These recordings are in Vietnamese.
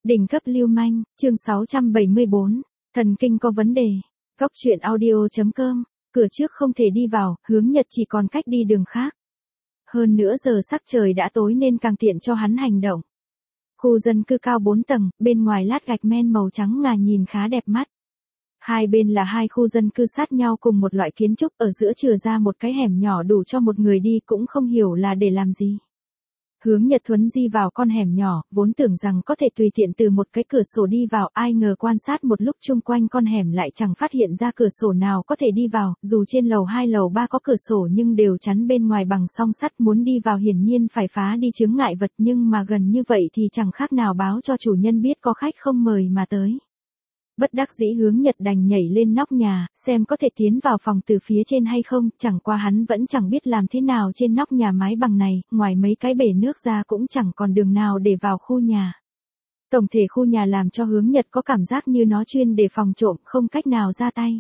Đỉnh cấp lưu manh, chương 674, thần kinh có vấn đề. Góc truyện audio.com, cửa trước không thể đi vào, hướng Nhật chỉ còn cách đi đường khác. Hơn nữa giờ sắc trời đã tối nên càng tiện cho hắn hành động. Khu dân cư cao 4 tầng, bên ngoài lát gạch men màu trắng ngà nhìn khá đẹp mắt. Hai bên là hai khu dân cư sát nhau cùng một loại kiến trúc, ở giữa chừa ra một cái hẻm nhỏ đủ cho một người đi, cũng không hiểu là để làm gì. Hướng Nhật thuấn di vào con hẻm nhỏ, vốn tưởng rằng có thể tùy tiện từ một cái cửa sổ đi vào, ai ngờ quan sát một lúc chung quanh con hẻm lại chẳng phát hiện ra cửa sổ nào có thể đi vào, dù trên lầu 2 lầu 3 có cửa sổ nhưng đều chắn bên ngoài bằng song sắt, muốn đi vào hiển nhiên phải phá đi chướng ngại vật, nhưng mà gần như vậy thì chẳng khác nào báo cho chủ nhân biết có khách không mời mà tới. Bất đắc dĩ Hướng Nhật đành nhảy lên nóc nhà, xem có thể tiến vào phòng từ phía trên hay không, chẳng qua hắn vẫn chẳng biết làm thế nào trên nóc nhà mái bằng này, ngoài mấy cái bể nước ra cũng chẳng còn đường nào để vào khu nhà. Tổng thể khu nhà làm cho Hướng Nhật có cảm giác như nó chuyên để phòng trộm, không cách nào ra tay.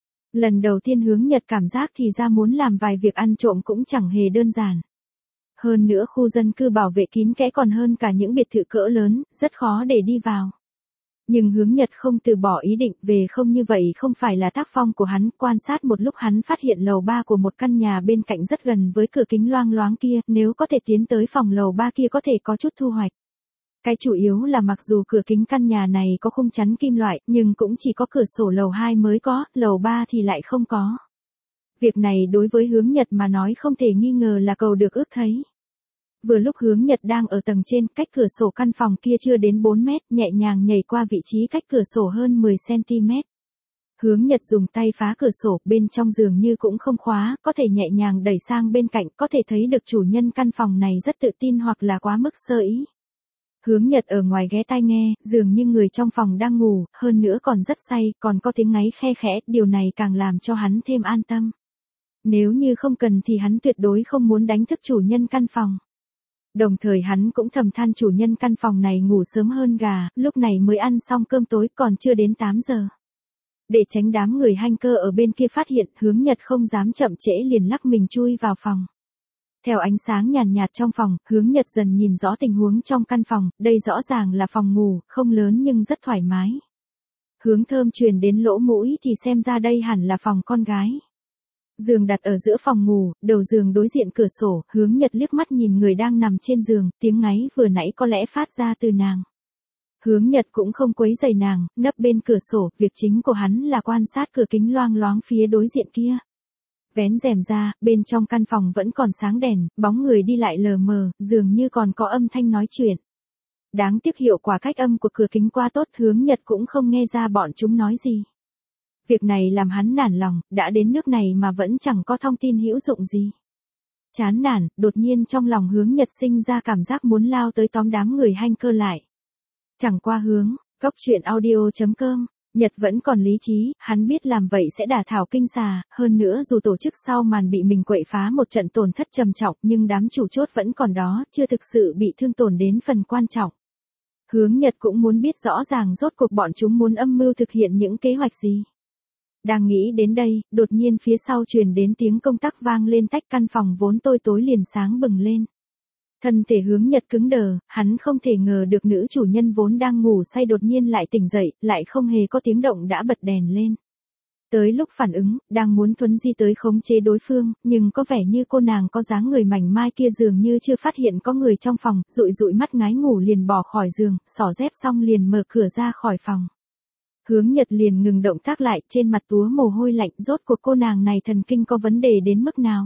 Lần đầu tiên Hướng Nhật cảm giác thì ra muốn làm vài việc ăn trộm cũng chẳng hề đơn giản. Hơn nữa khu dân cư bảo vệ kín kẽ còn hơn cả những biệt thự cỡ lớn, rất khó để đi vào. Nhưng Hướng Nhật không từ bỏ ý định, về không như vậy không phải là tác phong của hắn. Quan sát một lúc hắn phát hiện lầu 3 của một căn nhà bên cạnh rất gần với cửa kính loang loáng kia, nếu có thể tiến tới phòng lầu 3 kia có thể có chút thu hoạch. Cái chủ yếu là mặc dù cửa kính căn nhà này có khung chắn kim loại, nhưng cũng chỉ có cửa sổ lầu 2 mới có, lầu 3 thì lại không có. Việc này đối với Hướng Nhật mà nói không thể nghi ngờ là cầu được ước thấy. Vừa lúc Hướng Nhật đang ở tầng trên, cách cửa sổ căn phòng kia chưa đến 4 mét, nhẹ nhàng nhảy qua vị trí cách cửa sổ hơn 10 cm. Hướng Nhật dùng tay phá cửa sổ, bên trong giường như cũng không khóa, có thể nhẹ nhàng đẩy sang bên cạnh, có thể thấy được chủ nhân căn phòng này rất tự tin hoặc là quá mức sơ ý. Hướng Nhật ở ngoài ghé tai nghe, dường như người trong phòng đang ngủ, hơn nữa còn rất say, còn có tiếng ngáy khe khẽ, điều này càng làm cho hắn thêm an tâm. Nếu như không cần thì hắn tuyệt đối không muốn đánh thức chủ nhân căn phòng. Đồng thời hắn cũng thầm than chủ nhân căn phòng này ngủ sớm hơn gà, lúc này mới ăn xong cơm tối, còn chưa đến 8 giờ. Để tránh đám người hacker ở bên kia phát hiện, Hướng Nhật không dám chậm trễ liền lắc mình chui vào phòng. Theo ánh sáng nhàn nhạt trong phòng, Hướng Nhật dần nhìn rõ tình huống trong căn phòng, đây rõ ràng là phòng ngủ, không lớn nhưng rất thoải mái. Hướng thơm truyền đến lỗ mũi thì xem ra đây hẳn là phòng con gái. Giường đặt ở giữa phòng ngủ, đầu giường đối diện cửa sổ, Hướng Nhật liếc mắt nhìn người đang nằm trên giường, tiếng ngáy vừa nãy có lẽ phát ra từ nàng. Hướng Nhật cũng không quấy rầy nàng, nấp bên cửa sổ, việc chính của hắn là quan sát cửa kính loang loáng phía đối diện kia. Vén rèm ra, bên trong căn phòng vẫn còn sáng đèn, bóng người đi lại lờ mờ, dường như còn có âm thanh nói chuyện. Đáng tiếc hiệu quả cách âm của cửa kính quá tốt, Hướng Nhật cũng không nghe ra bọn chúng nói gì. Việc này làm hắn nản lòng, đã đến nước này mà vẫn chẳng có thông tin hữu dụng gì. Chán nản, đột nhiên trong lòng Hướng Nhật sinh ra cảm giác muốn lao tới tóm đám người hacker lại. Chẳng qua Hướng, góc truyện audio.com, Nhật vẫn còn lý trí, hắn biết làm vậy sẽ đả thảo kinh xà, hơn nữa dù tổ chức sau màn bị mình quậy phá một trận tổn thất trầm trọng nhưng đám chủ chốt vẫn còn đó, chưa thực sự bị thương tổn đến phần quan trọng. Hướng Nhật cũng muốn biết rõ ràng rốt cuộc bọn chúng muốn âm mưu thực hiện những kế hoạch gì. Đang nghĩ đến đây, đột nhiên phía sau truyền đến tiếng công tắc vang lên, tách căn phòng vốn tối tối liền sáng bừng lên. Thân thể Hướng Nhật cứng đờ, hắn không thể ngờ được nữ chủ nhân vốn đang ngủ say đột nhiên lại tỉnh dậy, lại không hề có tiếng động đã bật đèn lên. Tới lúc phản ứng, đang muốn thuấn di tới khống chế đối phương, nhưng có vẻ như cô nàng có dáng người mảnh mai kia dường như chưa phát hiện có người trong phòng, dụi dụi mắt ngái ngủ liền bỏ khỏi giường, xỏ dép xong liền mở cửa ra khỏi phòng. Hướng Nhật liền ngừng động tác lại, trên mặt túa mồ hôi lạnh, rốt cuộc cô nàng này thần kinh có vấn đề đến mức nào.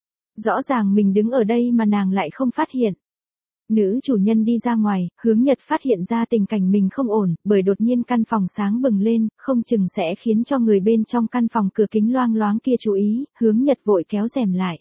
Rõ ràng mình đứng ở đây mà nàng lại không phát hiện. Nữ chủ nhân đi ra ngoài, Hướng Nhật phát hiện ra tình cảnh mình không ổn, bởi đột nhiên căn phòng sáng bừng lên, không chừng sẽ khiến cho người bên trong căn phòng cửa kính loang loáng kia chú ý, Hướng Nhật vội kéo rèm lại.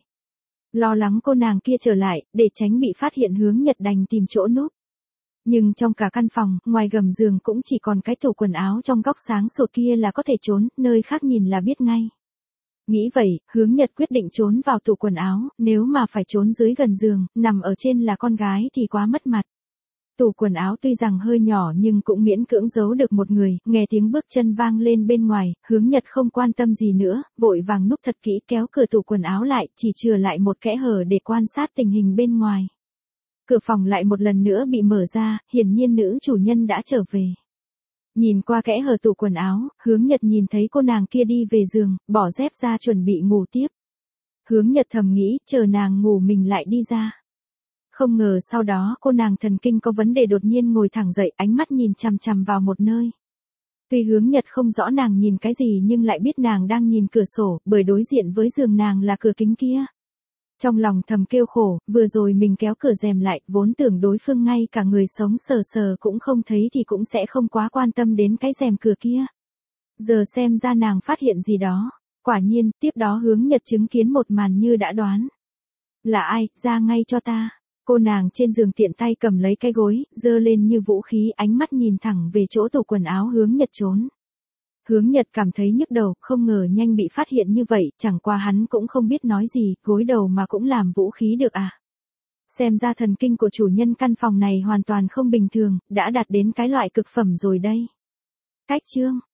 Lo lắng cô nàng kia trở lại, để tránh bị phát hiện Hướng Nhật đành tìm chỗ núp. Nhưng trong cả căn phòng, ngoài gầm giường cũng chỉ còn cái tủ quần áo trong góc sáng sủa kia là có thể trốn, nơi khác nhìn là biết ngay. Nghĩ vậy, Hướng Nhật quyết định trốn vào tủ quần áo, nếu mà phải trốn dưới gần giường, nằm ở trên là con gái thì quá mất mặt. Tủ quần áo tuy rằng hơi nhỏ nhưng cũng miễn cưỡng giấu được một người, nghe tiếng bước chân vang lên bên ngoài, Hướng Nhật không quan tâm gì nữa, vội vàng núp thật kỹ kéo cửa tủ quần áo lại, chỉ chừa lại một kẽ hở để quan sát tình hình bên ngoài. Cửa phòng lại một lần nữa bị mở ra, hiển nhiên nữ chủ nhân đã trở về. Nhìn qua kẽ hở tủ quần áo, Hướng Nhật nhìn thấy cô nàng kia đi về giường, bỏ dép ra chuẩn bị ngủ tiếp. Hướng Nhật thầm nghĩ, chờ nàng ngủ mình lại đi ra. Không ngờ sau đó cô nàng thần kinh có vấn đề đột nhiên ngồi thẳng dậy, ánh mắt nhìn chằm chằm vào một nơi. Tuy Hướng Nhật không rõ nàng nhìn cái gì nhưng lại biết nàng đang nhìn cửa sổ, bởi đối diện với giường nàng là cửa kính kia. Trong lòng thầm kêu khổ, vừa rồi mình kéo cửa rèm lại, vốn tưởng đối phương ngay cả người sống sờ sờ cũng không thấy thì cũng sẽ không quá quan tâm đến cái rèm cửa kia. Giờ xem ra nàng phát hiện gì đó. Quả nhiên, tiếp đó Hướng Nhật chứng kiến một màn như đã đoán. Là ai, ra ngay cho ta. Cô nàng trên giường tiện tay cầm lấy cái gối, giơ lên như vũ khí, ánh mắt nhìn thẳng về chỗ tủ quần áo Hướng Nhật trốn. Hướng Nhật cảm thấy nhức đầu, không ngờ nhanh bị phát hiện như vậy, chẳng qua hắn cũng không biết nói gì, gối đầu mà cũng làm vũ khí được à. Xem ra thần kinh của chủ nhân căn phòng này hoàn toàn không bình thường, đã đạt đến cái loại cực phẩm rồi đây. Cách chương